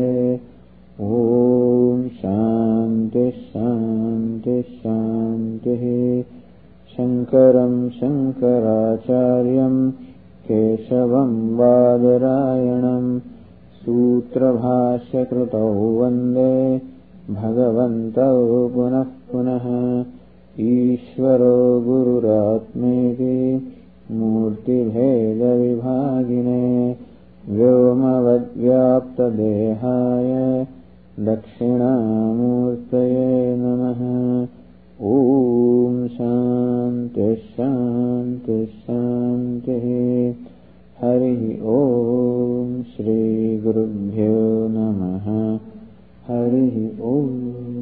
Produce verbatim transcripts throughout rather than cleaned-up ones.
Om Shanti Shanti Shanti. Shankaram Shankaracharyam Keshavam Badarayanam Sutra Bhashya Krutau Vande Bhagavantau Punah Punah. Ishvaro Gururatmeti Murti Bheda Vibhagine Vyomavadvyapta Dehaya Dakshinamurtaye Namaha. Om Shanti Shanti Shanti. Hari Om Shri Gurubhyo Namaha. Hari Om.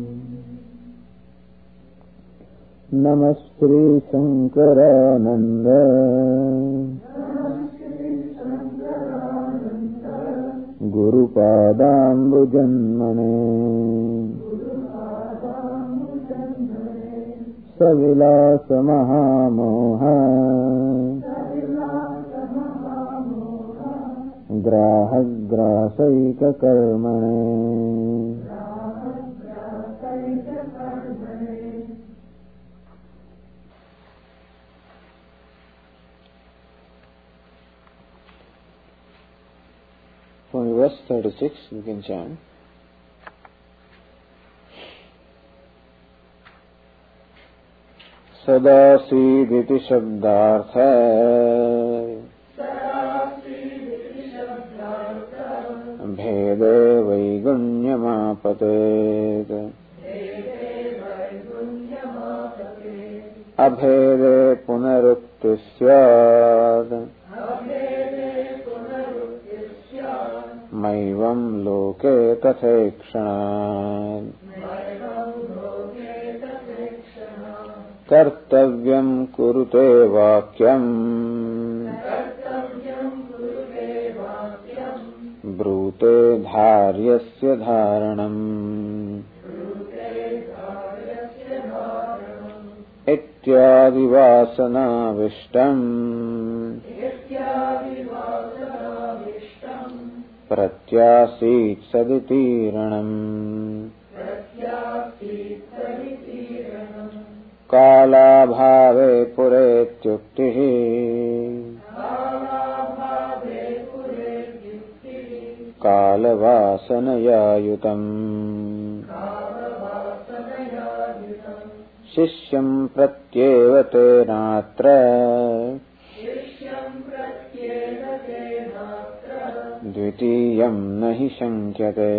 Namaste Shankarananda Guru Padambujanmane Savilasa Mahamoha Graha Grasaika Karmane. From verse thirty-six, you can chant. Sadasiditi Shabdartha Bhede Vaigunyamapatet Abhede Punaruktisyad Maivam Loke Tathekshanad. Kartavyam kurute vakyam Brute dharyasya dharanam Ityadi vasana vishtam Pratyasit saditiranam. Kala bhave puretyuktihi Kala vasanaya yutam. Shishyam pratyeva tenatra Dvitiyam nahi shankyate.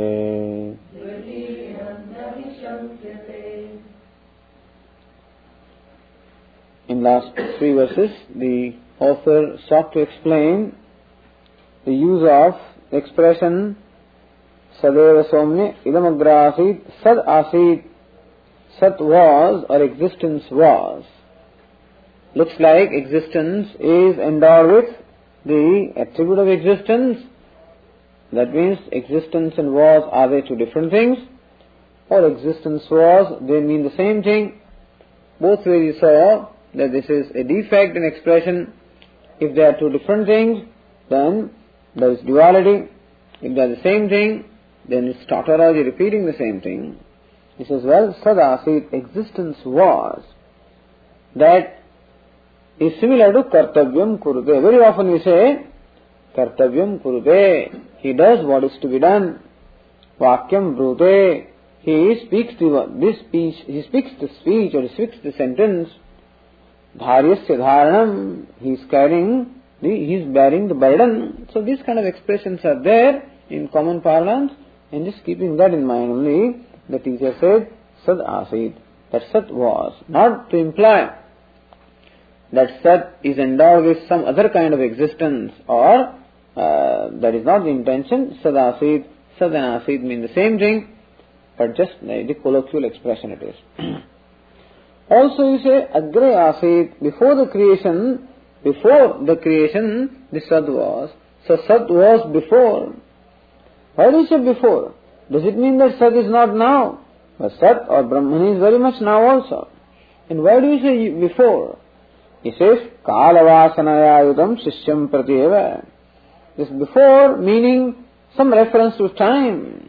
In last three verses, the author sought to explain the use of the expression Sadeva Somya Idamagra Asit Sad Asit. Sat was or existence was. Looks like existence is endowed with the attribute of existence. That means existence and was, are they two different things? Or existence was, they mean the same thing. Both ways you saw that this is a defect in expression. If they are two different things, then there is duality. If they are the same thing, then it's tautology, repeating the same thing. He says, well, Sadasit, existence was. That is similar to Kartavyam Kurute. Very often we say, Kartavyam Kurute, he does what is to be done. Vakyam Brute, he speaks the, this speech, he speaks the speech or he speaks the sentence. Dharyasya Dharanam, he is carrying, the, he is bearing the burden. So these kind of expressions are there in common parlance, and just keeping that in mind only, the teacher said, Sad Asit, that Sat was, not to imply that Sat is endowed with some other kind of existence, or uh, that is not the intention. Sad Asit, Sad and Asit mean the same thing, but just the colloquial expression it is. Also you say, Agre Asit, before the creation, before the creation, the Sad was. So Sat was before. Why do you say before? Does it mean that Sat is not now? But Sat or Brahman is very much now also. And why do you say before? He says, Kalavasanaya yudam shishyam pratyeva. This before meaning some reference to time.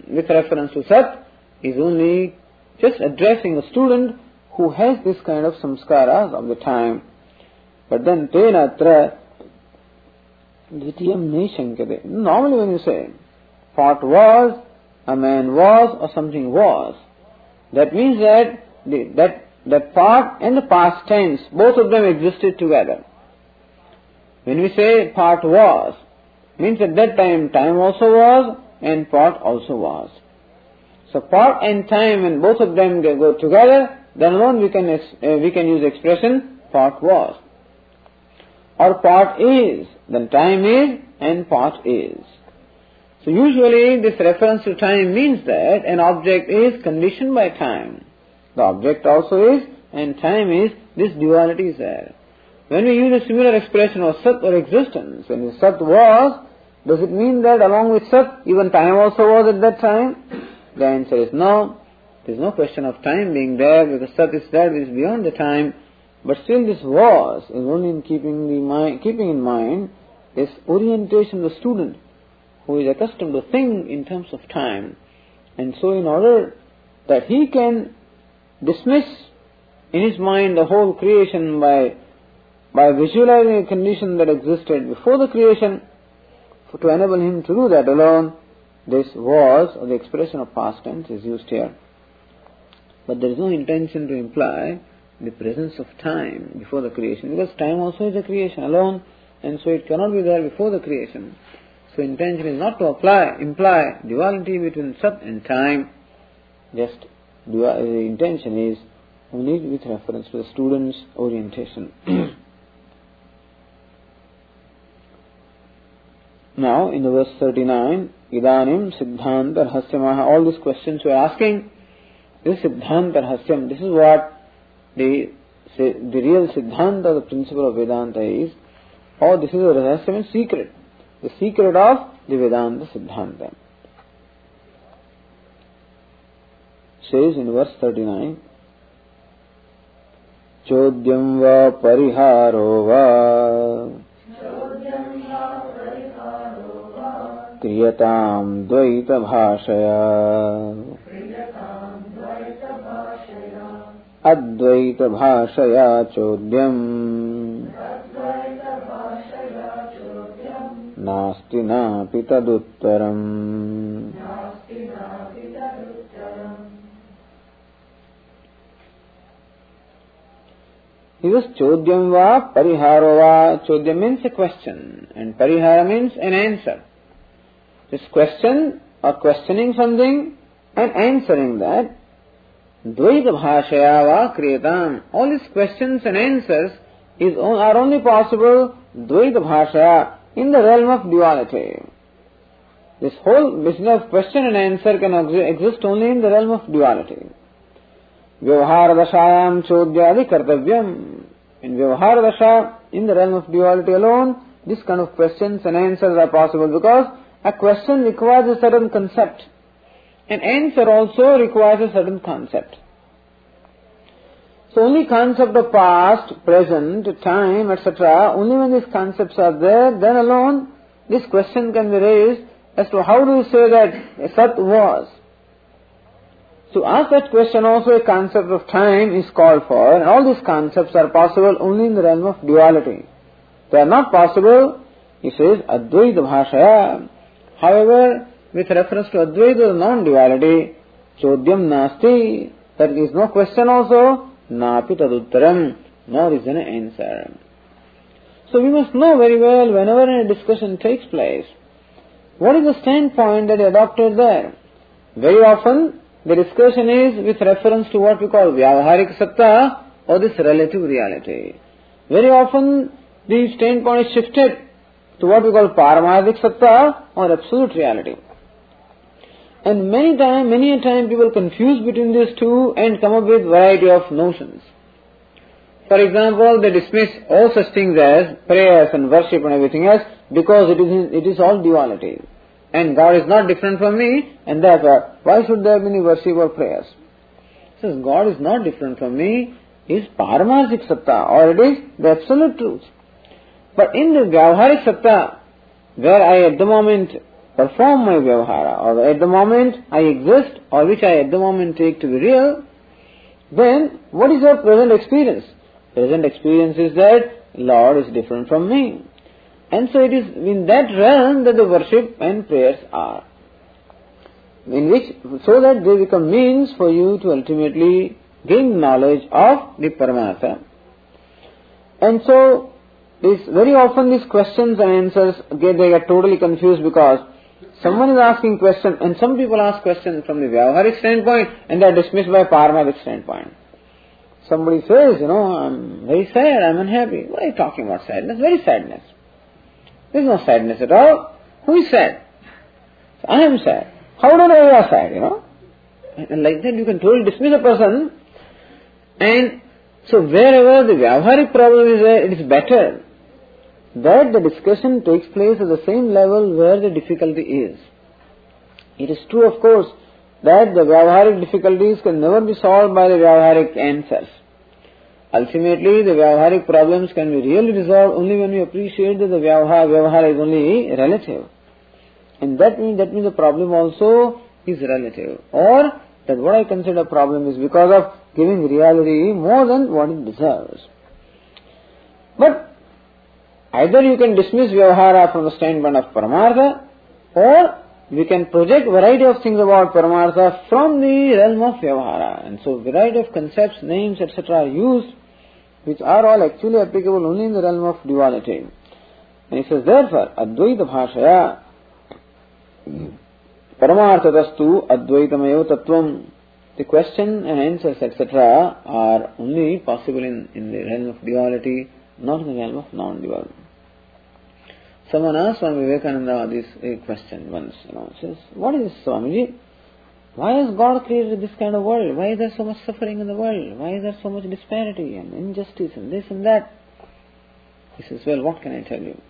with reference to Sat is only just addressing a student who has this kind of samskaras of the time. But then tena atra dvitiyam neshankate. Normally when you say pot was, a man was, or something was, that means that the, that that pot and the past tense, both of them existed together. When we say pot was, means at that time time also was and pot also was. So pot and time, when both of them go together, then alone we can uh, we can use the expression pot was. Or pot is, then time is and pot is. So usually this reference to time means that an object is conditioned by time. The object also is and time is, this duality is there. When we use a similar expression of Sat or existence, when Sat was, does it mean that along with Sat, even time also was at that time? The answer is no. There is no question of time being there, because Sat is there, it is beyond the time. But still this was is only in keeping the mind, keeping in mind this orientation of the student who is accustomed to think in terms of time. And so in order that he can dismiss in his mind the whole creation by by visualizing a condition that existed before the creation, for to enable him to do that alone, this was, or the expression of past tense is used here. But there is no intention to imply the presence of time before the creation, because time also is a creation alone, and so it cannot be there before the creation. So intention is not to apply, imply duality between Sat and time, just the intention is only with reference to the student's orientation. Now, in the verse thirty-nine, Idanim Siddhanta Rahasyamaha, all these questions we are asking, this Siddhanta Rahasyam, this is what the, the real Siddhanta, the principle of Vedanta is, or this is a Rahasyam, secret, the secret of the Vedanta Siddhanta. Says in verse thirty-nine, Chodyam va pariharo va kriyatam dvaita bhashaya advaita bhashaya chodyam nasti napi taduttaram. He was Chodyam va pariharo va. Chodyam means a question and parihara means an answer. This question or questioning something and answering that. Dvaita bhashaya va kriyatam. All these questions and answers is, are only possible dvaita bhashaya, in the realm of duality. This whole business of question and answer can exist only in the realm of duality. Vyavahara dashayam chodyadi kartavyam. In Vyavahara dasha, in the realm of duality alone, this kind of questions and answers are possible, because a question requires a certain concept. An answer also requires a certain concept. So only concept of past, present, time, et cetera, only when these concepts are there, then alone this question can be raised as to how do you say that Sat was. To ask that question also, a concept of time is called for, and all these concepts are possible only in the realm of duality. They are not possible, he says, Advaita Bhashaya. However, with reference to Advaita, non-duality, Chodyam Nasti, there is no question also, Napi Taduttaram, nor is there an answer. So we must know very well, whenever a discussion takes place, what is the standpoint that is adopted there? Very often, the discussion is with reference to what we call Vyavaharik Satta, or this relative reality. Very often, the standpoint is shifted to what we call Paramarthik Satta, or absolute reality. And many time, many a time people confuse between these two and come up with variety of notions. For example, they dismiss all such things as prayers and worship and everything else because it is it is all duality. And God is not different from me, and therefore, why should there be any worship or prayers? He says, God is not different from me, is Paramarthik Satta, or it is the absolute truth. But in the Vyavaharik Satta, where I at the moment perform my vyavahara, or at the moment I exist, or which I at the moment take to be real, then what is your present experience? Present experience is that Lord is different from me. And so it is in that realm that the worship and prayers are. In which, so that they become means for you to ultimately gain knowledge of the Paramartha. And so, this, very often these questions and answers get, they get totally confused because someone is asking questions, and some people ask questions from the Vyavaharic standpoint and they are dismissed by Paramatic standpoint. Somebody says, you know, I'm very sad, I'm unhappy. What are you talking about sadness? Very sadness. There is no sadness at all. Who is sad? I am sad. How do I know you are sad, you know? And like that you can totally dismiss a person. And so wherever the Vyavaharic problem is there, it is better that the discussion takes place at the same level where the difficulty is. It is true, of course, that the Vyavaharic difficulties can never be solved by the Vyavaharic answers. Ultimately, the Vyavaharic problems can be really resolved only when we appreciate that the Vyavahara, Vyavahara is only relative. And that means, that means the problem also is relative. Or that what I consider a problem is because of giving reality more than what it deserves. But either you can dismiss Vyavahara from the standpoint of Paramartha, or we can project variety of things about Paramartha from the realm of Vyavahara. And so variety of concepts, names, et cetera are used, which are all actually applicable only in the realm of duality. And he says, therefore, Advaita Bhashaya Paramarthatastu Advaitamayo Tattvam. The question and answers, et cetera are only possible in, in the realm of duality, not in the realm of non-dual. Someone asked Swami Vivekananda this a question once, you know, says, what is this, Swamiji? Why has God created this kind of world? Why is there so much suffering in the world? Why is there so much disparity and injustice and this and that? He says, well, what can I tell you?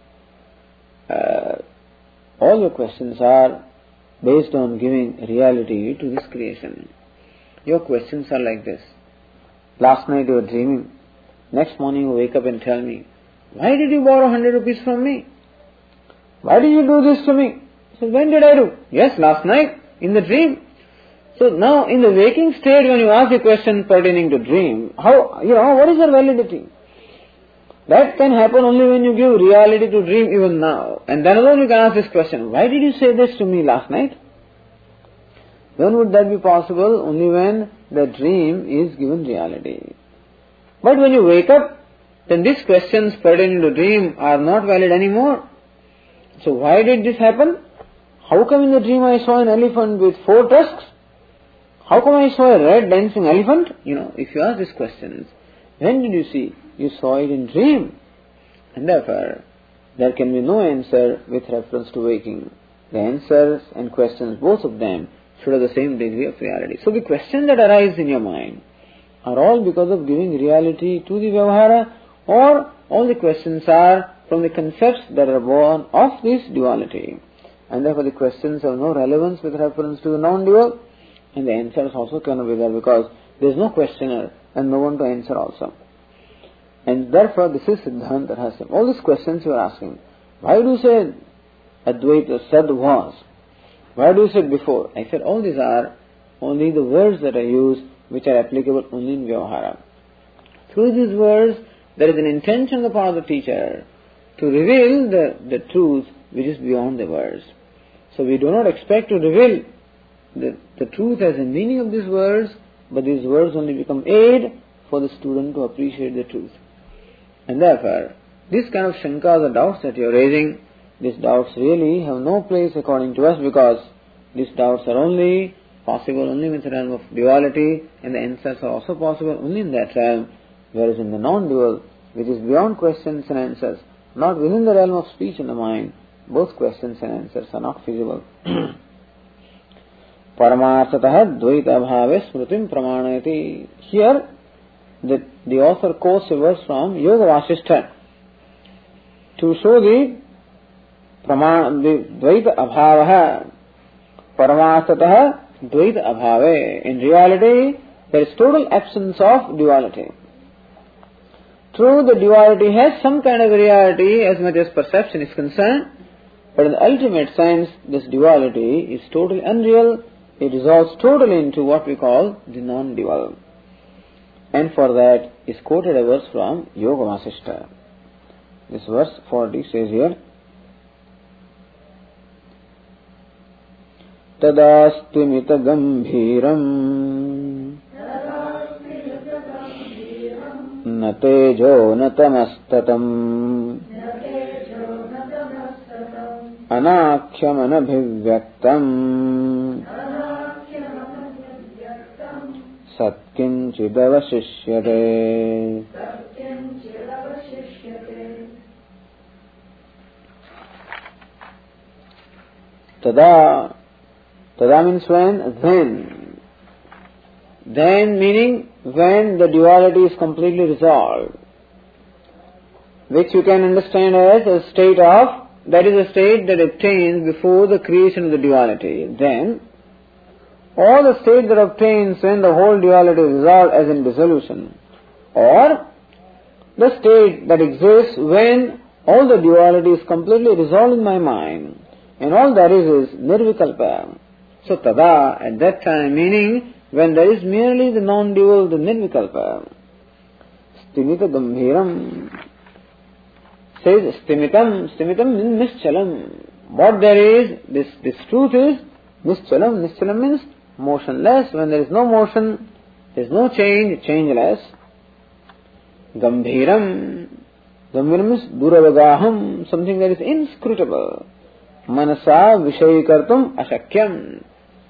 Uh, all your questions are based on giving reality to this creation. Your questions are like this. Last night you were dreaming. Next morning you wake up and tell me, why did you borrow one hundred rupees from me? Why did you do this to me? So when did I do? Yes, last night, in the dream. So now in the waking state, when you ask a question pertaining to dream, how, you know, what is their validity? That can happen only when you give reality to dream even now. And then alone you can ask this question, why did you say this to me last night? When would that be possible? Only when the dream is given reality. But when you wake up, then these questions pertaining to dream are not valid anymore. So why did this happen? How come in the dream I saw an elephant with four tusks? How come I saw a red dancing elephant? You know, if you ask these questions, when did you see? You saw it in dream. And therefore, there can be no answer with reference to waking. The answers and questions, both of them, should have the same degree of reality. So the questions that arise in your mind are all because of giving reality to the Vyavahara, or all the questions are from the concepts that are born of this duality. And therefore the questions have no relevance with reference to the non-dual, and the answers also cannot be there because there is no questioner and no one to answer also. And therefore this is Siddhanta Rahasya. All these questions you are asking, why do you say Advaita said was? Why do you say before? I said all these are only the words that are used which are applicable only in Vyavahara. Through these words there is an intention on the part of the teacher to reveal the, the truth which is beyond the words. So we do not expect to reveal the, the truth as the meaning of these words, but these words only become aid for the student to appreciate the truth. And therefore, this kind of shankas or doubts that you are raising, these doubts really have no place according to us, because these doubts are only possible only in the realm of duality, and the answers are also possible only in that realm, whereas in the non-dual, which is beyond questions and answers, not within the realm of speech and the mind, both questions and answers are not feasible. Paramarthatah dvaita bhave smritim pramanayati. Here, the, the author quotes a verse from Yoga Vasishtha to show the praman, the dvaita abhavaha. Paramarthatah dvaita abhave. In reality, there is total absence of duality. True, the duality has some kind of reality as much as perception is concerned, But in the ultimate sense, this duality is totally unreal. It dissolves totally into what we call the non-dual. And for that is quoted a verse from Yoga Vasishtha. This verse forty says here, Tadastimita gambhiram na tejo na tamastatam anakhyam anabhivyaktam satkinchidavashishyate. Tada, tada means when, then. Then meaning when the duality is completely resolved, which you can understand as a state of, that is a state that obtains before the creation of the duality. Then, or the state that obtains when the whole duality is resolved as in dissolution, or the state that exists when all the duality is completely resolved in my mind, and all that is is nirvikalpa. So tada, at that time, meaning when there is merely the non-dual, the nirvikalpa. Stimita gambhiram says stimitam, stimitam means nischalam. What there is, this, this truth is nischalam. Nischalam means motionless. When there is no motion, there is no change, changeless. Gambhiram, gambhiram means duravagaham, something that is inscrutable. Manasa vishayikartum ashakyam.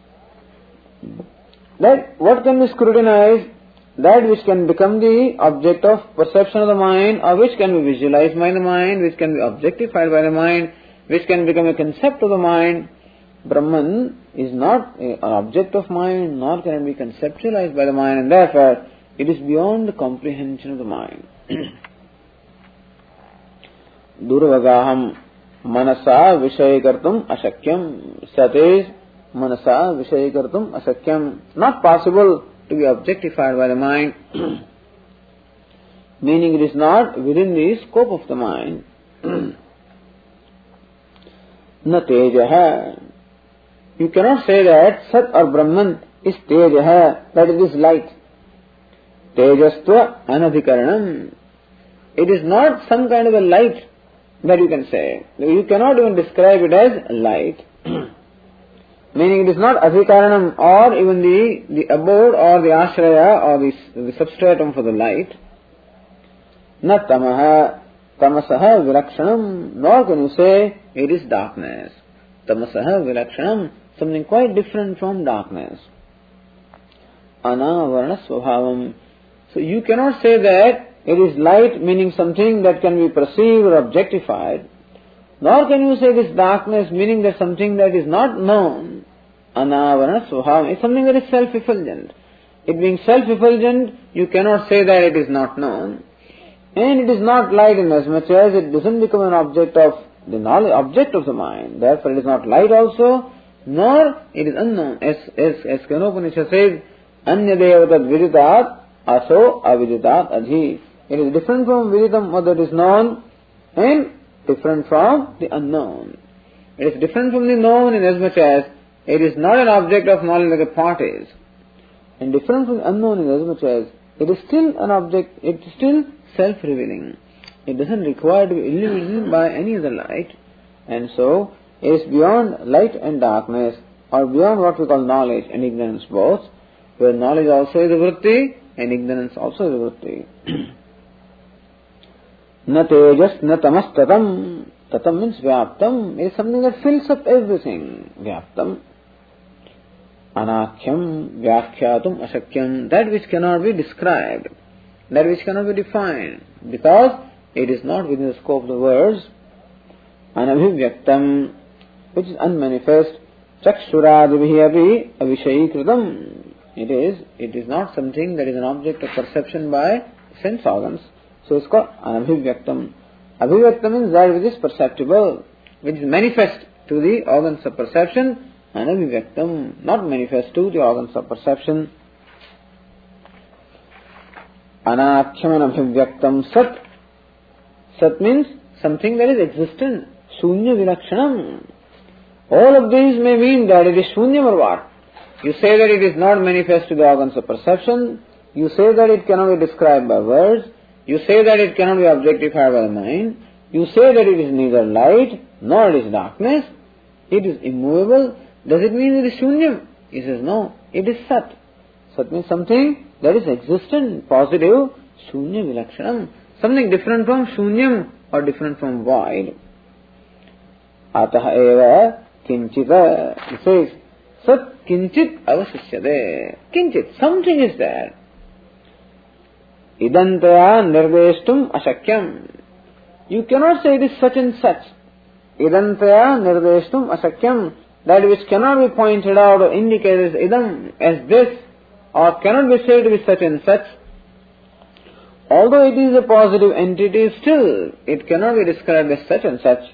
That what can be scrutinized, that which can become the object of perception of the mind, or which can be visualized by the mind, which can be objectified by the mind, which can become a concept of the mind. Brahman is not an object of mind, nor can it be conceptualized by the mind, and therefore it is beyond the comprehension of the mind. Duravagaham manasa vishayikartum ashakyam. Sat is manasa vishayikartum ashakyam. Not possible to be objectified by the mind. Meaning it is not within the scope of the mind. Na tejaha. You cannot say that Sat or Brahman is tejaha, that it is light. Tejastva anadhikaranam. It is not some kind of a light that you can say. You cannot even describe it as light. Meaning it is not adhikaranam or even the, the abode or the ashraya or the, the substratum for the light. Na tamaha, tamasaha virakshanam, nor can you say it is darkness. Tamasaha virakshanam, something quite different from darkness. Anavarna svabhavam. So you cannot say that it is light, meaning something that can be perceived or objectified. Nor can you say it is darkness, meaning that something that is not known. Anavarna svabhavam is something that is self-effulgent. It being self-effulgent, you cannot say that it is not known. And it is not light in as much as it doesn't become an object of the knowledge, object of the mind. Therefore it is not light also, nor it is unknown. As as as Kenopanishad says, Anyadevatad viditat aso aviditat adhi. It is different from viditam, what that is known, and different from the unknown. It is different from the known in as much as it is not an object of knowledge like a pot is. And different from the unknown in as much as it is still an object, it is still self-revealing. It doesn't require to be illuminated by any other light. And so, it is beyond light and darkness, or beyond what we call knowledge and ignorance both, where knowledge also is a vritti, and ignorance also is a vritti. Na tejas na tamas tatam. Tatam means vyaptam. It is something that fills up everything. Vyaptam. Anakhyam vyakhyatum ashakyam. That which cannot be described. That which cannot be defined. Because it is not within the scope of the words. Anabhivyaktam, which is unmanifest. Chakshuradibihi api avishayikritam. It is, it is not something that is an object of perception by sense organs. So it's called anabhivyaktam. Abhivyaktam means that which is perceptible, which is manifest to the organs of perception. Anabhivyaktam, not manifest to the organs of perception. Anakhyam anabhivyaktam sat. Sat means something that is existent. Shunya Vilakshanam. All of these may mean that it is Shunyam or what? You say that it is not manifest to the organs of perception. You say that it cannot be described by words. You say that it cannot be objectified by the mind. You say that it is neither light nor it is darkness. It is immovable. Does it mean it is Shunyam? He says no, it is Sat. Sat means something that is existent, positive, Shunya Vilakshanam. Something different from Shunyam or different from void. Ataha eva kinchita. He says, Sat kinchit avasishyade. Kinchit, something is there. Idantaya nirdeshtum ashakyam. You cannot say it is such and such. Idantaya nirdeshtum ashakyam. That which cannot be pointed out or indicated as idam, as this, or cannot be said to be such and such. Although it is a positive entity, still it cannot be described as such and such.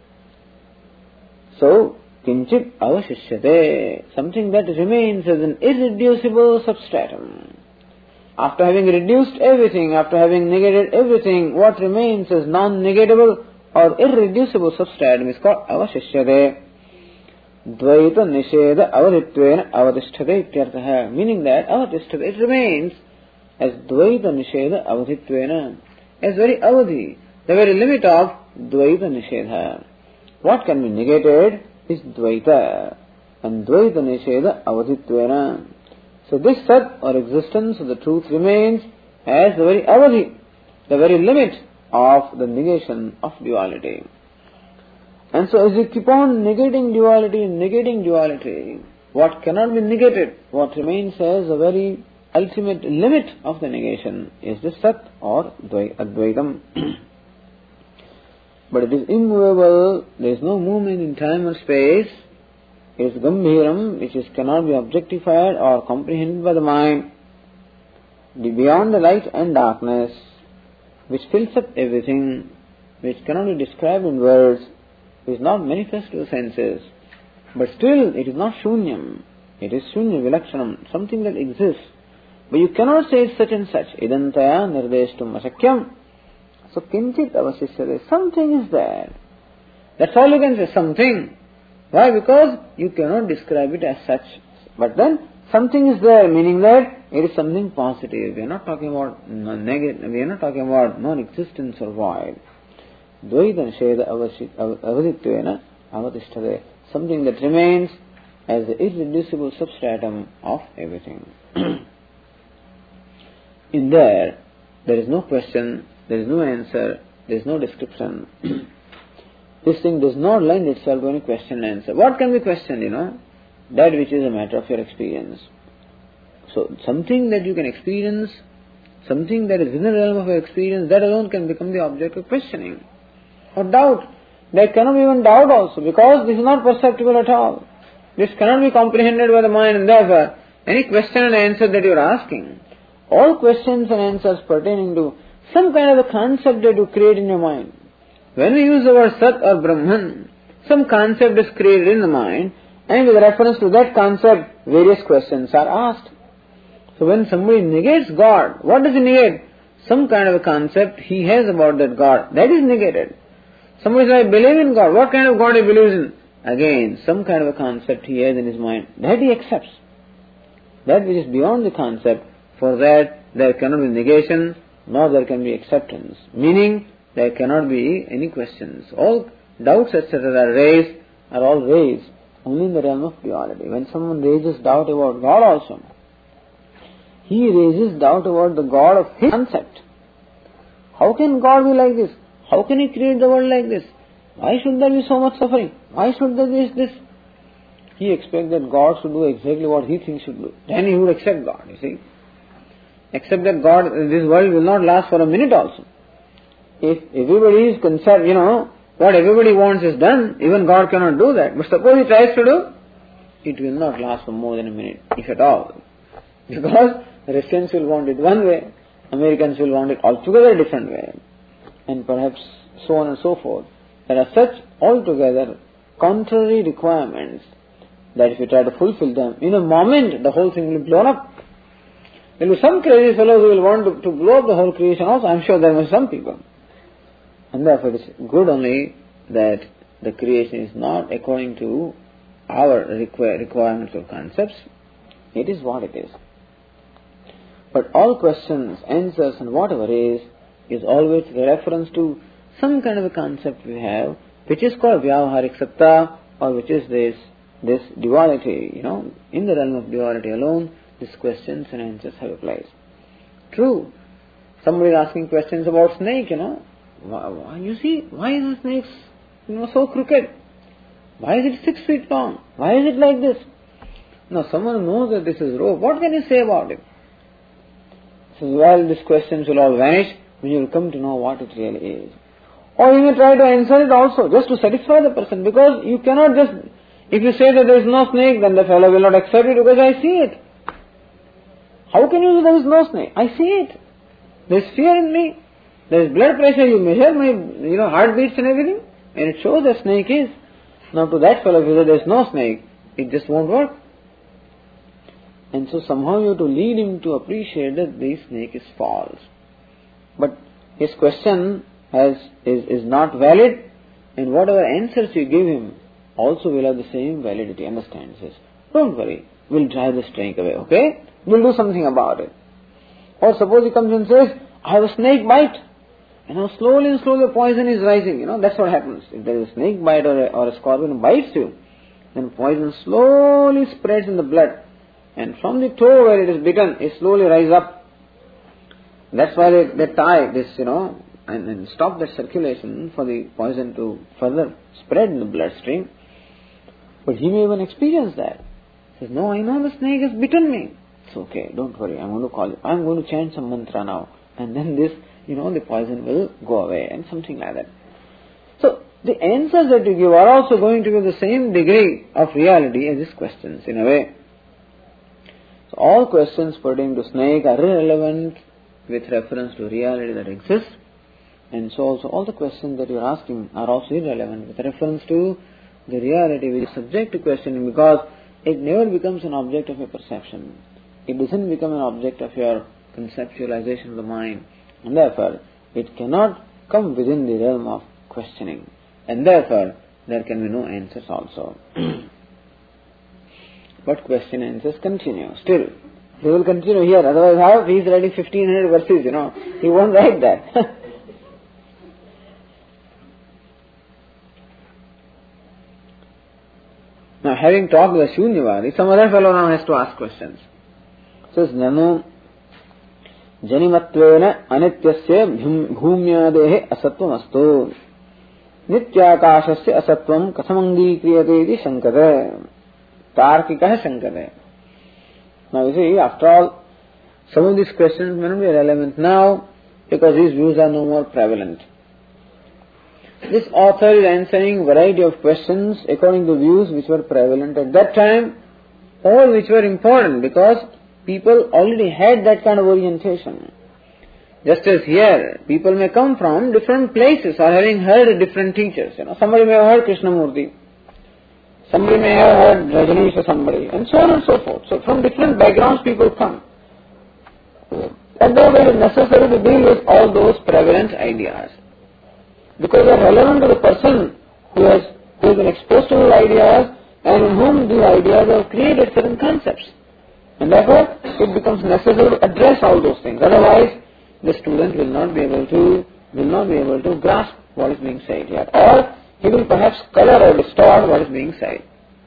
So, kinchit avashishyate, something that remains as an irreducible substratum. After having reduced everything, after having negated everything, what remains as non-negatable or irreducible substratum is called avashishyate. Dvaita nisheda avaditvena avadishthate ityartha. Meaning that avadishthate, it remains as Dvaita nisheda avaditvena, as very avadhi, the very limit of Dvaita nishedha. What can be negated is Dvaita, and Dvaita nisheda avaditvena. So this Sat or existence of the truth remains as the very avadhi, the very limit of the negation of duality. And so as you keep on negating duality, negating duality, what cannot be negated, what remains as a very ultimate limit of the negation is the Sat or Advaitam. But it is immovable, there is no movement in time or space. It is Gambhiram, which is cannot be objectified or comprehended by the mind. Beyond the light and darkness, which fills up everything, which cannot be described in words, is not manifest to the senses. But still, it is not Shunyam. It is Shunya Vilakshanam, something that exists. But you cannot say such and such. Idantaya nirdeshtum asakyam. So kinchit avasishyate, something is there. That's all you can say, something. Why? Because you cannot describe it as such. But then, something is there, meaning that it is something positive. We are not talking about negative, we are not talking about non-existence or void. Dvaita nisheda avaditvena avadishthate, something that remains as the irreducible substratum of everything. In there, there is no question, there is no answer, there is no description. This thing does not lend itself to any question and answer. What can be questioned, you know? That which is a matter of your experience. So, something that you can experience, something that is in the realm of your experience, that alone can become the object of questioning. Or doubt. There cannot be even doubt also, because this is not perceptible at all. This cannot be comprehended by the mind, and therefore, any question and answer that you are asking, all questions and answers pertaining to some kind of a concept that you create in your mind. When we use the word Sat or Brahman, some concept is created in the mind, and with reference to that concept, various questions are asked. So when somebody negates God, what does he negate? Some kind of a concept he has about that God. That is negated. Somebody says, I believe in God. What kind of God he believes in? Again, some kind of a concept he has in his mind. That he accepts. That which is beyond the concept, for that there cannot be negation, nor there can be acceptance. Meaning, there cannot be any questions. All doubts, et cetera are raised, are all raised only in the realm of duality. When someone raises doubt about God also, he raises doubt about the God of his concept. How can God be like this? How can he create the world like this? Why should there be so much suffering? Why should there be this? He expects that God should do exactly what he thinks should do. Then he would accept God, you see. Except that God, this world will not last for a minute also. If everybody is concerned, you know, what everybody wants is done, even God cannot do that. But suppose he tries to do, it will not last for more than a minute, if at all. Because Russians will want it one way, Americans will want it altogether a different way, and perhaps so on and so forth. There are such altogether contrary requirements that if you try to fulfill them, in a moment the whole thing will be blown up. There will be some crazy fellows who will want to, to blow up the whole creation also. I am sure there will be some people. And therefore it is good only that the creation is not according to our require, requirements or concepts, it is what it is. But all questions, answers and whatever is, is always a reference to some kind of a concept we have, which is called Vyavaharik Satta, or which is this this duality. You know, in the realm of duality alone, these questions and answers have a place. True, somebody is asking questions about snake, you know. Why, why, you see, why is the snake, you know, so crooked? Why is it six feet long? Why is it like this? Now, someone knows that this is rope. What can you say about it? So, well, these questions will all vanish when you will come to know what it really is. Or you may try to answer it also, just to satisfy the person, because you cannot just, if you say that there is no snake, then the fellow will not accept it because I see it. How can you say there is no snake? I see it. There is fear in me. There is blood pressure. You measure my, you know, heartbeats and everything, and it shows a snake is. Now to that fellow, if you say there is no snake, it just won't work. And so somehow you have to lead him to appreciate that the snake is false. But his question has is, is not valid, and whatever answers you give him also will have the same validity. Understand? He says, don't worry, we'll drive the snake away, okay? We'll do something about it. Or suppose he comes and says, I have a snake bite. And now slowly and slowly the poison is rising. You know, that's what happens. If there is a snake bite or a, or a scorpion bites you, then poison slowly spreads in the blood. And from the toe where it is bitten, it slowly rises up. That's why they, they tie this, you know, and, and stop that circulation for the poison to further spread in the bloodstream. But he may even experience that. He says, no, I know the snake has bitten me. It's okay, don't worry, I'm going to call you. I'm going to chant some mantra now. And then this, you know, the poison will go away and something like that. So, the answers that you give are also going to be the same degree of reality as these questions in a way. So, all questions pertaining to snake are irrelevant with reference to reality that exists. And so also all the questions that you are asking are also irrelevant with reference to the reality which is subject to questioning, because it never becomes an object of your perception. It doesn't become an object of your conceptualization of the mind. And therefore, it cannot come within the realm of questioning. And therefore, there can be no answers also. But question answers continue. Still, they will continue here. Otherwise, how? He is writing fifteen hundred verses, you know. He won't write that. Now, having talked the Shunyavadi, some other fellow now has to ask questions. Says, Nanu Janimatvena Anityasya Bhumyadehe Asatvam Astu Nityakashasya Asatvam Kasamangi Kriyate Iti Shankare Tarkika Shankare. Now you see, after all, some of these questions may not be relevant now because these views are no more prevalent. This author is answering a variety of questions according to views which were prevalent at that time, or which were important because people already had that kind of orientation. Just as here, people may come from different places or having heard different teachers. You know, somebody may have heard Krishnamurti, somebody may have heard Rajneesh or somebody, and so on and so forth. So from different backgrounds people come. And therefore it is necessary to deal with all those prevalent ideas, because they are relevant to the person who has, who has been exposed to those ideas and in whom these ideas have created certain concepts. And therefore, it becomes necessary to address all those things. Otherwise, the student will not be able to, will not be able to grasp what is being said here. Or he will perhaps color or distort what is being said.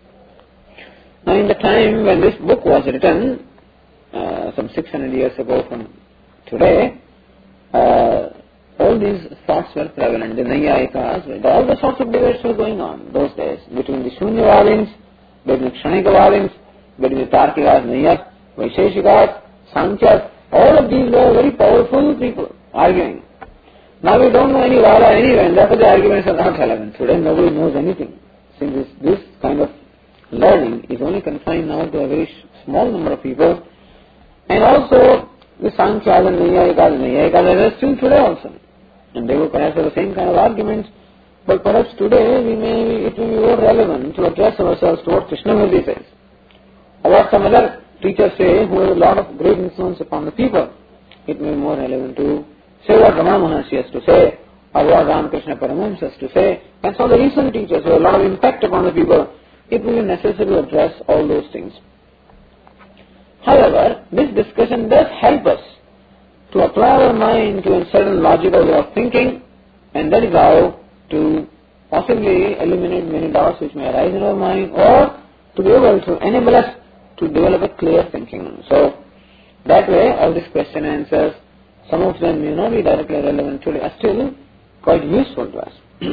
Now, in the time when this book was written, uh, some six hundred years ago from today, uh, all these thoughts were prevalent. The Naiyayikas, all the sorts of debates were going on those days between the Shunyavadins, between the Kshanikavadins, between the Tarkikas, Naiyak, Vaisheshikas, Sankhyas. All of these were very powerful people arguing. Now we don't know any Vada anyway, and therefore the arguments are not relevant. Today nobody knows anything. Since this, this kind of learning is only confined now to a very small number of people. And also the Sankhyas and Naiyayikas and Naiyayikas are still today also. And they will perhaps have the same kind of arguments. But perhaps today we may, it may be more relevant to address ourselves to what Krishnamurti says, or what some other teachers say who have a lot of great influence upon the people. It may be more relevant to say what Ramana Maharshi has to say, or what Ramakrishna Paramahamsa has to say, and some of the recent teachers who have a lot of impact upon the people, it will be necessary to address all those things. However, this discussion does help us to apply our mind to a certain logical way of thinking, and that is how to possibly eliminate many doubts which may arise in our mind, or to be able to enable us to develop a clear thinking. So, that way, all these question and answers, some of them may not be directly relevant today, are still quite useful to us.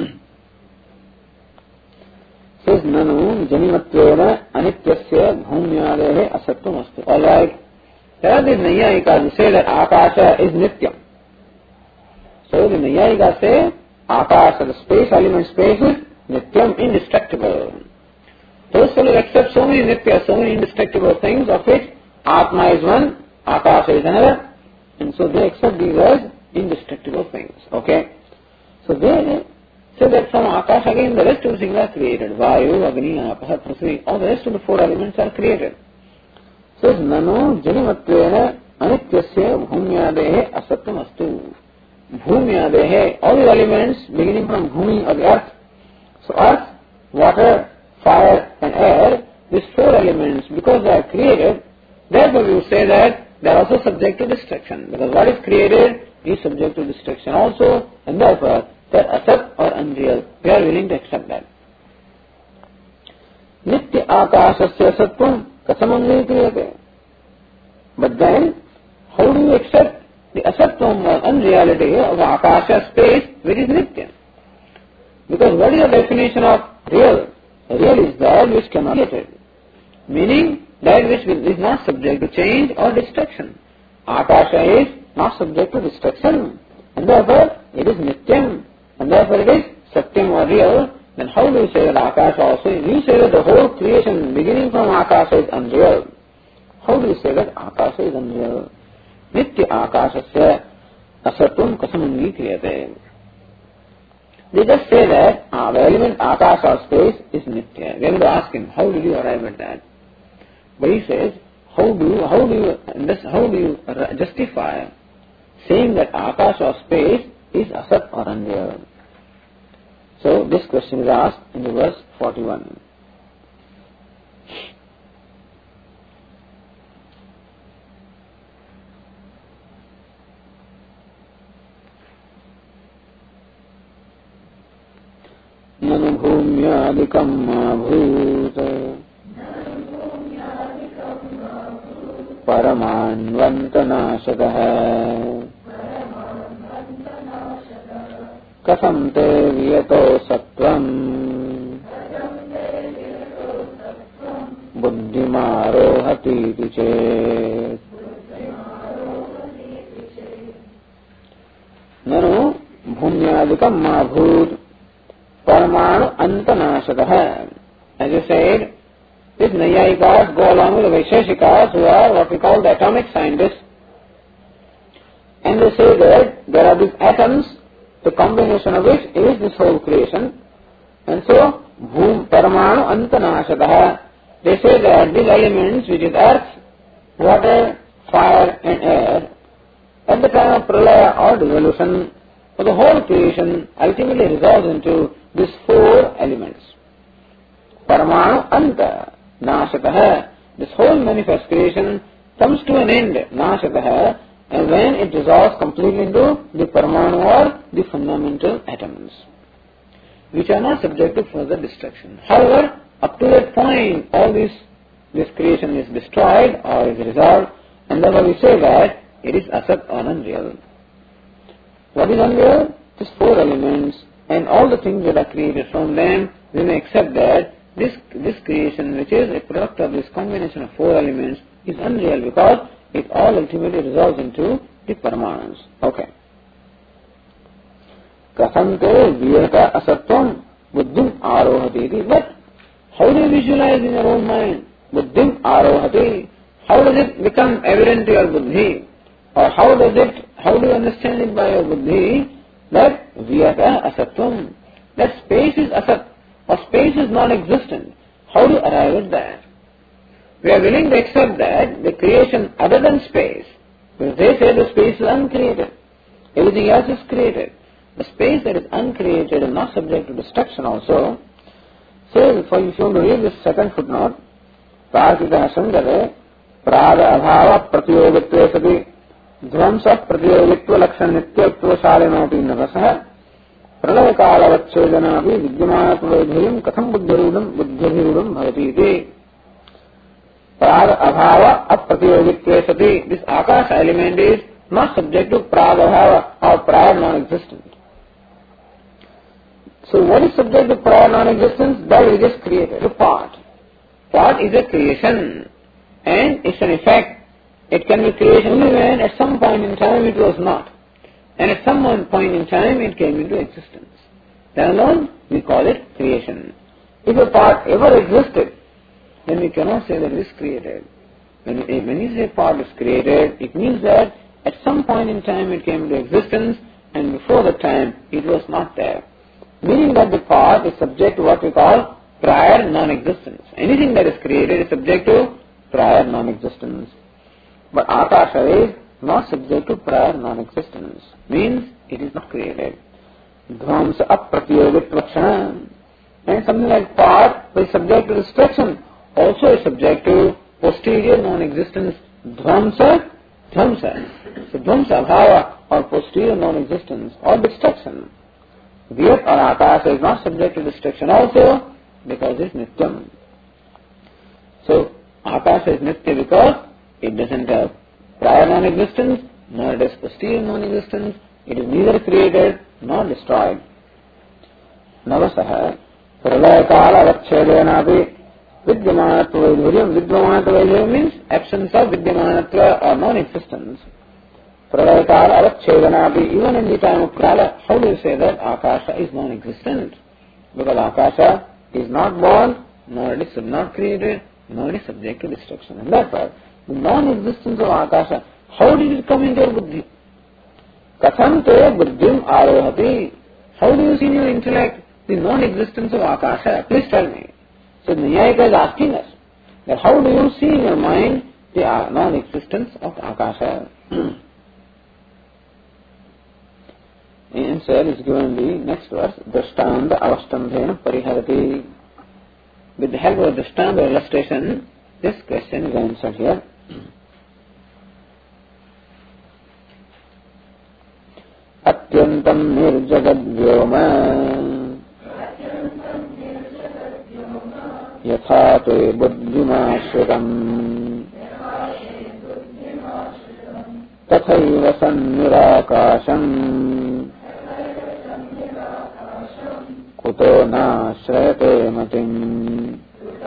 Says, Nanu janimatvena anityasya bhumyadehe asatvam astu. Alright, there are these Naiyayikas who say that Akasha is Nityam. So the Naiyayikas say, Akasha, the space, element space is Nityam, indestructible. Those fellows accept so many Nitya, so many indestructible things, of which Atma is one, Akasha is another, and so they accept these as indestructible things. Okay? So they say that from Akasha again the rest of the things are created. Vayu, Agni, Apaha, Prithvi, all the rest of the four elements are created. So Nano Janimatvena Anityasya Bhumyadehe Asattam Astu. Bhumyadehe, all the elements beginning from Bhumi or the earth. So earth, water, fire and air, these four elements, because they are created, therefore we would say that they are also subject to destruction. Because what is created is subject to destruction also, and therefore they are asat or unreal. We are willing to accept that. Nitya Akashasya Satvam Kasamam Kriyate. But then, how do you accept the asatvam or unreality of Akasha space which is Nitya? Because what is the definition of real? Real is that which cannot be created. Meaning that which is not subject to change or destruction. Akasha is not subject to destruction, and therefore it is Nityam, and therefore it is Satyam or real. Then how do you say that Akasha also? You say that the whole creation beginning from Akasha is unreal. How do you say that Akasha is unreal? Nitya Akashasya Asatvam Kasamam Kriyate. They just say that ah, the element Akasha or space is Nitya. We are going to ask him, how did you arrive at that? But he says, how do you, how do you, how do you justify saying that Akasha or space is Asat or unreal? So this question is asked in the verse forty-one. Nanu bhumyadikam bhut paramanvantanashadaha kasam te viyato sattvam buddhimarohati chet. Nanu bhumyadikam bhut Paramanu Antanashadaha. As you said, these Naiyayikas go along with the Vaisheshikas, who are what we call the atomic scientists, and they say that there are these atoms, the combination of which is this whole creation, and so Bhum Paramanu Antanashadaha. They say that these elements, which is earth, water, fire and air, at the time of Pralaya or dissolution, for the whole creation ultimately resolves into these four elements. Paramanu Anta Nashataha. This whole manifest creation comes to an end, Nashataha, and when it dissolves completely into the Paramanu or the fundamental atoms, which are not subject to further destruction. However, up to that point, all this, this creation is destroyed or is resolved, and therefore we say that it is Asat or unreal. What is unreal? These four elements and all the things that are created from them, we may accept that this this creation, which is a product of this combination of four elements, is unreal because it all ultimately resolves into the Paramanus. Okay. Kasante viyata asatvam buddhim arohati. But how do you visualize in your own mind? Buddhim arohati. How does it become evident to your buddhi? Or how does it, how do you understand it by your buddhi? That viyata asatvam, that space is asat, or space is non-existent. How do you arrive at that? We are willing to accept that the creation other than space, because they say the space is uncreated, everything else is created. the space that is uncreated and not subject to destruction also. So, for if you want to read this second footnote, Prākita Sangare, Prāda Abhava Pratiyogitve Sati Dvamsa Pratiyogitva Lakshana Nityatva Shalinopi Navasah Pralaya Kala Vachedanavi Vidyamanatva Vidhiyam Katham Buddharudam Buddharudam Bhavati Iti Prāda Abhava Apratiyogitve Sati. This Akasha element is not subject to Prāda Abhava or prior non-existence. So what is subject to prior non-existence? That is just created, a part. Part is a creation and it's an effect. It can be creation only when at some point in time it was not. And at some point in time it came into existence. Then alone we call it creation. If a part ever existed, then we cannot say that it is created. When we, when we say part is created, it means that at some point in time it came into existence and before that time it was not there. Meaning that the part is subject to what we call prior non-existence. Anything that is created is subject to prior non-existence. But Akasha is not subject to prior non-existence. Means it is not created. Dvamsa apratiyogitva. And something like part is subject to destruction also is subject to posterior non-existence. Dvamsa, dvamsa. So dvamsa bhava or posterior non-existence or destruction. Vyat or Akasha is not subject to destruction also because it is nityam. So Akasha is nitya because it doesn't have prior non-existence nor it has posterior non-existence. It is neither created nor destroyed. Navasaha pralaya kala vachhedenapi vidyamanatva vaidhuryam. Vidyamanatva vaidhuryam means absence of vidyamanatva or non-existence. Pralaya kala avachedanapi, even in the time of pralaya, how do you say that Akasha is non-existent? Because Akasha is not born, nor it is not created, nor it is subject to destruction. And that's why the non-existence of Akasha, how did it come into your buddhi? Katham te buddhim arohati. How do you see in your intellect the non-existence of Akasha? Please tell me. So Niyayika is asking us that how do you see in your mind the non-existence of Akasha? Answer is given in the next verse. Dashtanda avastambhena pariharati. With the help of Dashtanda illustration, this question is answered here. Atyantam nirjagad vyoma yathate buddhimashritam tathaiva sannirakasham kuto na shrayate matim.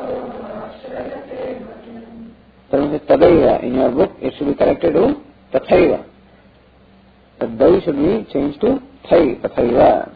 Tadaiva, in your book it should be corrected to tathaiva. Tadai should be changed to thai, tathaiva.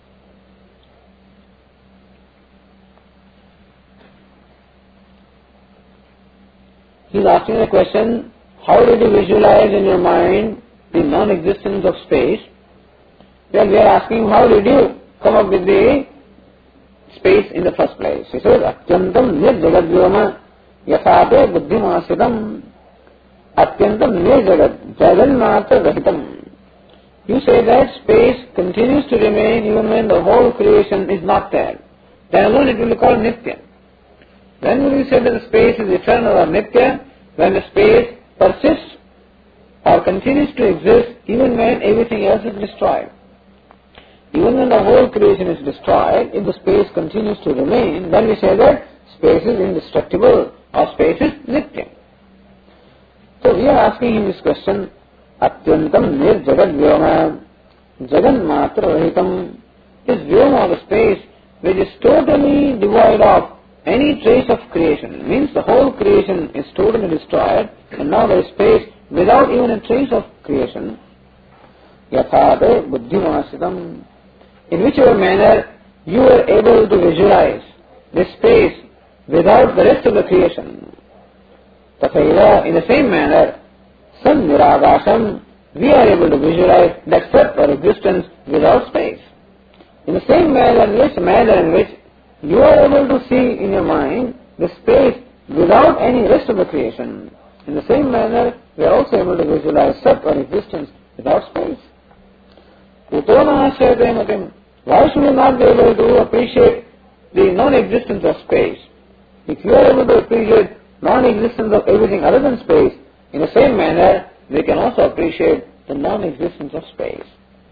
He is asking the question, how did you visualize in your mind the non-existence of space? Well, we are asking, how did you come up with the space in the first place? He says, Atyantam nirjagadyoma yathate buddhimasidam. Atyantam nirjagad jagannata rahitam. You say that space continues to remain even when the whole creation is not there. Then alone it will be called nitya. When will you say that the space is eternal or nitya? When the space persists or continues to exist even when everything else is destroyed. Even when the whole creation is destroyed, if the space continues to remain, then we say that space is indestructible or space is nitya. So we are asking him this question, Atyantam nir jagad vyoma jagan matra rahitam. This vyoma, the space, which is totally devoid of any trace of creation, means the whole creation is totally destroyed and now there is space without even a trace of creation. Yathate buddhimasitam. In whichever manner you are able to visualize this space without the rest of the creation. Tathaiva, in the same manner, san niragasham, we are able to visualize that set or existence without space. In the same manner in which, manner in which you are able to see in your mind the space without any rest of the creation. In the same manner, we are also able to visualize set or existence without space. Kuto nāsayate matim. Why should you not be able to appreciate the non-existence of space? If you are able to appreciate non-existence of everything other than space, in the same manner, we can also appreciate the non-existence of space.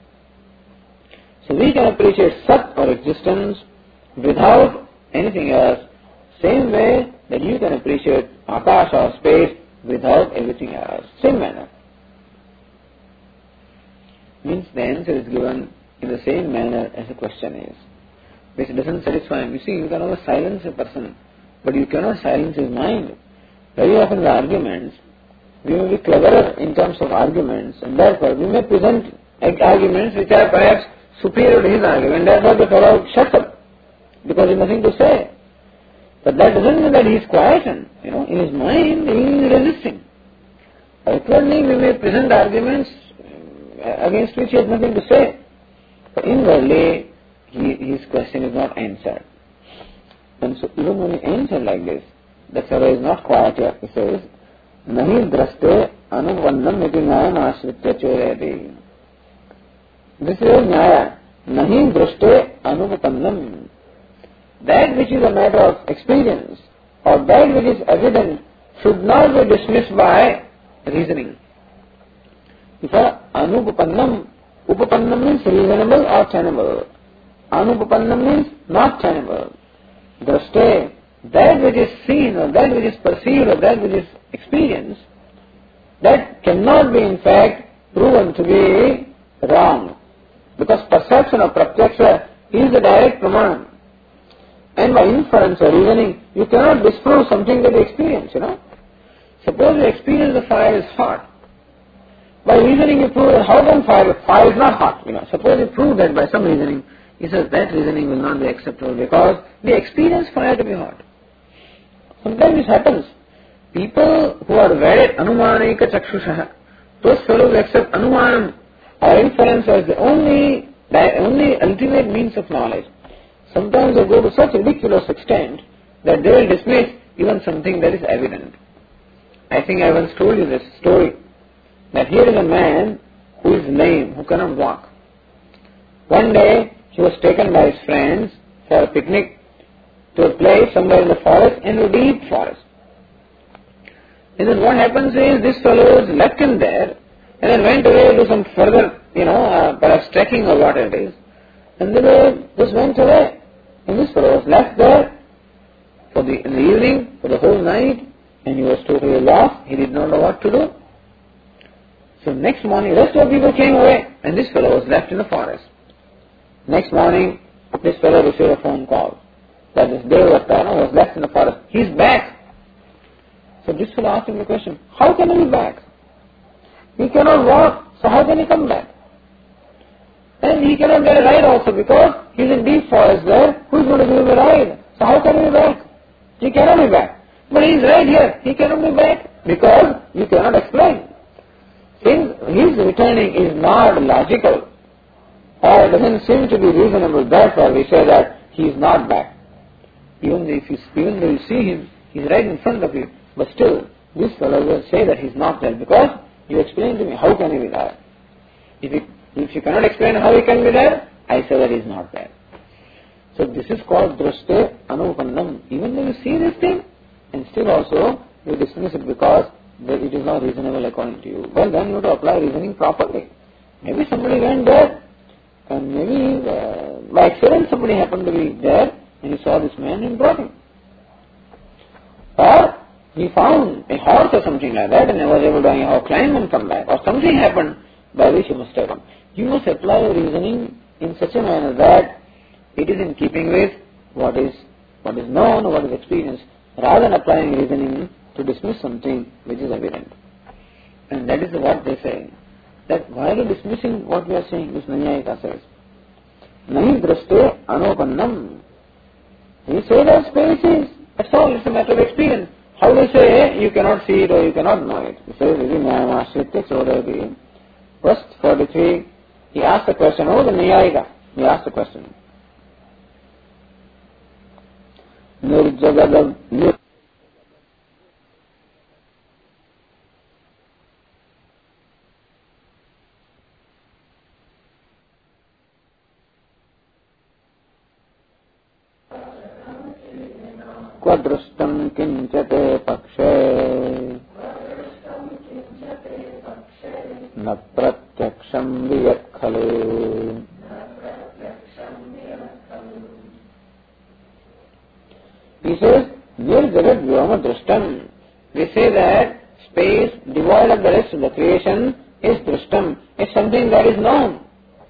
So we can appreciate Sat or existence without anything else, same way that you can appreciate Akash or space without everything else. Same manner. Means the answer is given in the same manner as the question is, which doesn't satisfy him. You see, you can always silence a person, but you cannot silence his mind. Very often the arguments, we may be cleverer in terms of arguments, and therefore we may present arguments which are perhaps superior to his argument, therefore the fellow shuts up, because he has nothing to say. But that doesn't mean that he is quietened. You know, in his mind he is resisting. Outwardly we may present arguments against which he has nothing to say, but inwardly he, his question is not answered. And so even when he answers like this, the fellow is not quiet here. He says, Nahi draste anuvannam iti nyayam ashritya chorayati. This is nyaya. Nahi draste anuvannam. That which is a matter of experience, or that which is evident, should not be dismissed by reasoning. If anupannam, upapannam means reasonable or tenable. Anupapannam means not tenable. Draste, that which is seen or that which is perceived or that which is experienced, that cannot be in fact proven to be wrong. Because perception of pratyaksha is a direct praman. And by inference or reasoning, you cannot disprove something that you experience, you know. Suppose you experience the fire is hot. By reasoning you prove that how come fire, fire is not hot, you know. Suppose you prove that by some reasoning, he says that reasoning will not be acceptable because we experience fire to be hot. Sometimes this happens. People who are wedded anumanika chakshushaha, those fellows accept anumanam or inference as the only, the only ultimate means of knowledge. Sometimes they go to such ridiculous extent that they will dismiss even something that is evident. I think I once told you this story, that here is a man who is lame, who cannot walk. One day he was taken by his friends for a picnic to a place somewhere in the forest, in a deep forest. And then what happens is this fellow is left him there and then went away to some further, you know, uh, perhaps trekking or what it is. And then they just went away. And this fellow was left there for the, in the evening, for the whole night, and he was totally lost. He did not know what to do. So next morning, the rest of the people came away, and this fellow was left in the forest. Next morning, this fellow received a phone call that this Devatana was left in the forest. He's back. So this fellow asked him the question, how can he be back? He cannot walk, so how can he come back? And he cannot get a ride also because he's in deep forest there. Who's going to give him a ride? So how can he be back? He cannot be back. But he's right here. He cannot be back because you cannot explain. Since his returning is not logical or doesn't seem to be reasonable, therefore we say that he is not back. Even if you, even though you see him, he's right in front of you. But still, this fellow will say that he's not there because you explain to me how can he be there. If you, if you cannot explain how he can be there, I say that he is not there. So this is called draste anupannam. Even though you see this thing, and still also you dismiss it because it is not reasonable according to you. Well, then you have to apply reasoning properly. Maybe somebody went there, and maybe uh, by accident somebody happened to be there, and he saw this man and brought him. Or he found a horse or something like that, and he was able to anyhow climb and come back. Or something happened by which he must have come. You must apply your reasoning in such a manner that it is in keeping with what is what is known or what is experienced, rather than applying reasoning to dismiss something which is evident. And that is what they say. That why are you dismissing what we are saying? This Nayayika says. Nahi draste anupannam. We say that space is, that's all, it's a matter of experience. How do you say you cannot see it or you cannot know it? He says, verse forty-three, he asked the question, oh the Nayayika, he asked the question. Nirjagad क्व दृष्टं किंचते पक्षे न प्रत्यक्षं वियत् खलु. He says, Nir Jagat Vyoma Drishtam. We say that space devoid of the rest of the creation is Drishtam, is something that is known.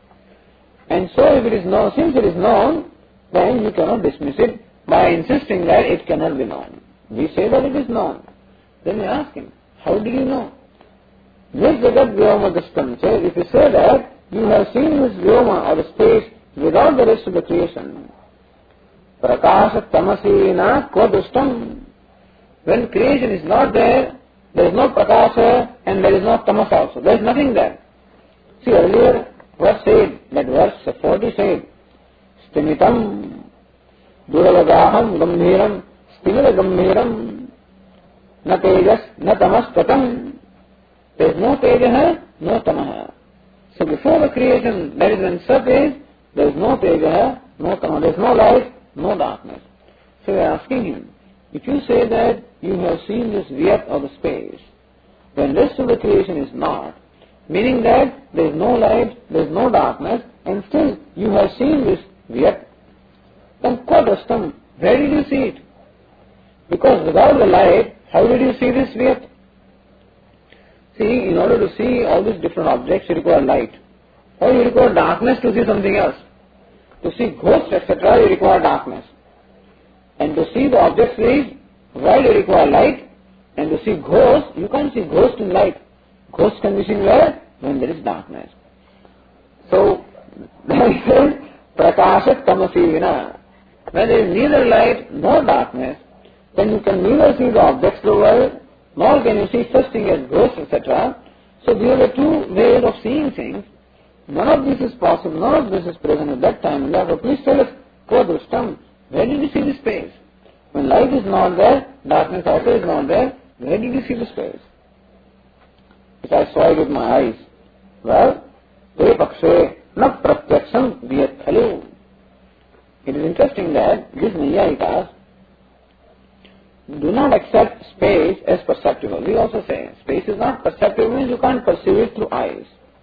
And so if it is known, since it is known, then you cannot dismiss it by insisting that it cannot be known. We say that it is known. Then we ask him, how do you know? Nir Jagat Vyoma Drishtam. So if you say that you have seen this Vyoma or the space without the rest of the creation, Prakasha tamasina kva dustam. When creation is not there, there is no prakasha and there is no tamas also. There is nothing there. See, earlier verse said, that verse forty said, Stimitam duravagaham gambhiram stimila gambhiram na tejas na tamas tatam. There is no tejaha, no tamaha. So before the creation, there is when Sat is, there is no tejaha, no tamaha. There is no light, no darkness. So we are asking him, if you say that you have seen this Vyat or the space, when the rest of the creation is not, meaning that there is no light, there is no darkness, and still you have seen this Vyat, then Kwadastam, where did you see it? Because without the light, how did you see this Vyat? See, in order to see all these different objects, you require light. Or you require darkness to see something else. To see ghosts, et cetera, you require darkness. And to see the objects is, while you require light, and to see ghosts, you can't see ghosts in light. Ghosts can be seen where? When there is darkness. So, there he says, Prakashat tamasi vina. When there is neither light nor darkness, then you can neither see the objects of the world, nor can you see such things as ghosts, et cetera. So these are the two ways of seeing things. None of this is possible, none of this is present at that time. And therefore, please tell us, Kodrustam, where did you see the space? When light is not there, darkness also is not there, where did you see the space? If I saw it with my eyes, well, te pakshe na pratyaksham viyat khalu. It is interesting that these Naiyayikas do not accept space as perceptible. We also say, space is not perceptible, means you can't perceive it through eyes.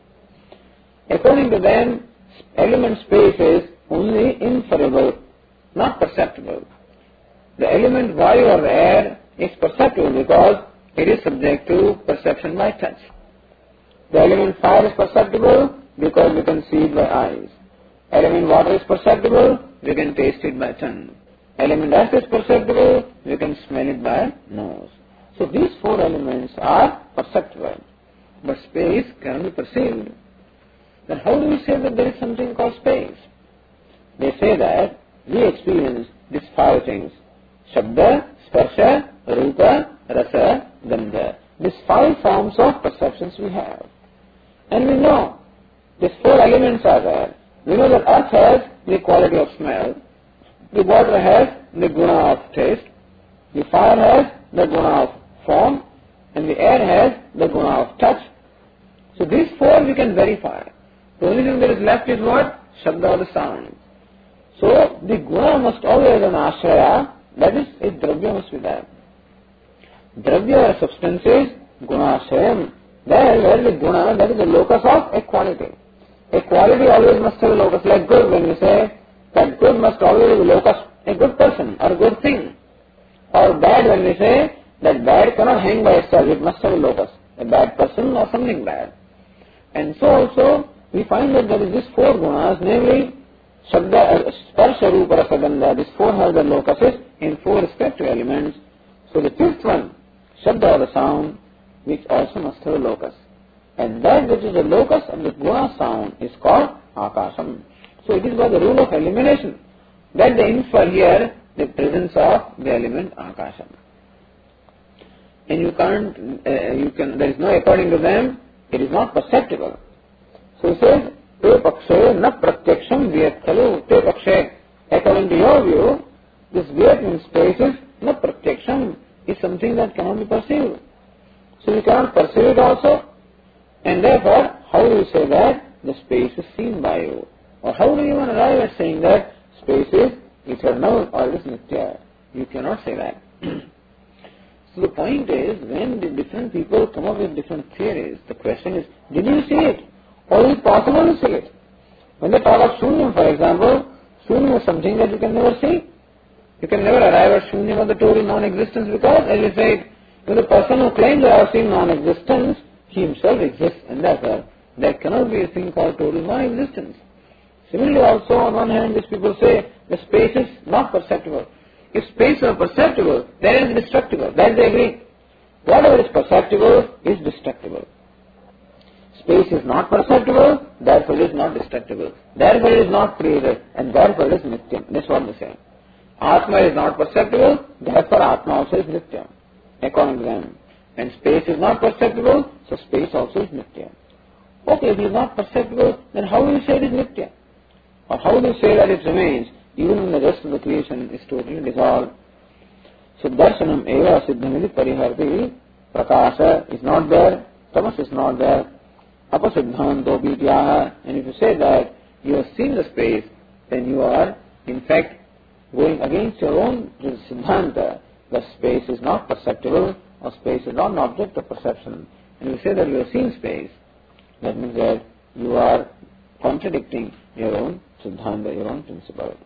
According to them, element space is only inferable, not perceptible. The element vayu or air is perceptible because it is subject to perception by touch. The element fire is perceptible because we can see it by eyes. Element water is perceptible, we can taste it by tongue. Element earth is perceptible, we can smell it by nose. So these four elements are perceptible, but space cannot be perceived. Then how do we say that there is something called space? They say that we experience these five things. Shabda, Sparsha, Rupa, Rasa, Gandha. These five forms of perceptions we have. And we know these four elements are there. We know that earth has the quality of smell, the water has the guna of taste, the fire has the guna of form, and the air has the guna of touch. So these four we can verify. The only thing that is left is what? Shabda or the sound. So the guna must always be an ashraya, that is, a dravya must be there. Dravya or substances, guna ashrayam. There, where the guna, that is the locus of a quality. A quality always must have a locus, like good, when we say that good must always be a locus, a good person or a good thing. Or bad, when we say that bad cannot hang by itself, it must have a locus, a bad person or something bad. And so also, we find that there is these four gunas, namely Shabda, Sparsha, Rupa, Rasa, Gandha. These four have their locuses in four respective elements. So the fifth one, Shabda or the sound, which also must have a locus. And that which is the locus of the guna sound is called Akasham. So it is by the rule of elimination that they infer here the presence of the element Akasham. And you can't, uh, you can, there is no, according to them, it is not perceptible. So he says, Te pakshe na pratyaksham vyat khalu. Te pakshe, according to your view, this vyat in spaces, na pratyaksham, is something that cannot be perceived. So you cannot perceive it also. And therefore, how do you say that the space is seen by you? Or how do you even arrive at saying that space is eternal or it is nitya? You cannot say that. So the point is, when the different people come up with different theories, the question is, did you see it? Or is it possible to see it? When they talk of Shunyam, for example, Shunyam is something that you can never see. You can never arrive at Shunyam of the total non-existence because, as you said, when the person who claims to have seen non-existence, he himself exists, and therefore there cannot be a thing called total non-existence. Similarly also, on one hand, these people say the space is not perceptible. If space were perceptible, then it is destructible. That they agree. Whatever is perceptible is destructible. Space is not perceptible, therefore it is not destructible. Therefore it is not created, and therefore it is nityam. That's what they say. Atma is not perceptible, therefore Atma also is nityam, according to them. And space is not perceptible, so space also is nityam. Okay, if it is not perceptible, then how will you say it is nityam? Or how will you say that it remains, even when the rest of the creation is totally dissolved? So darshanam eva siddhamidi pariharti, prakasha is not there, tamas is not there, apasiddhanto vidyaha. And if you say that you have seen the space, then you are in fact going against your own siddhanta, that space is not perceptible, or space is not an object of perception. And you say that you have seen space, that means that you are contradicting your own siddhanta, your own principle.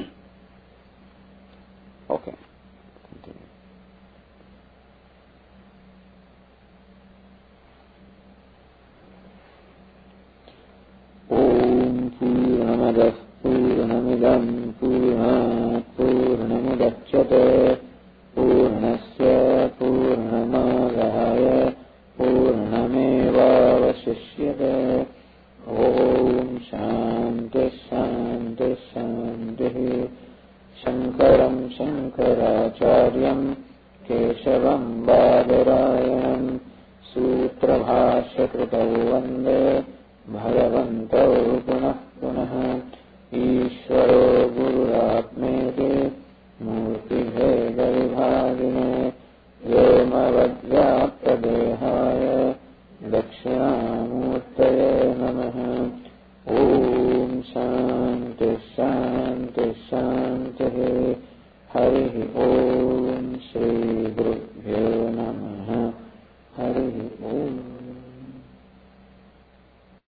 Okay. Continue. Om Purnamadah Purnamidam Purnat Purnamudachyate Purnasya Purnamadaya Purnameva Vasishyate. Om Shanti Shanti Shanti. Shankaram Shankaracharyam Keshavam Badarayanam Sutrabhashya Kritau Vande Bhagavantau Punah Punah Ishvaro Gururatme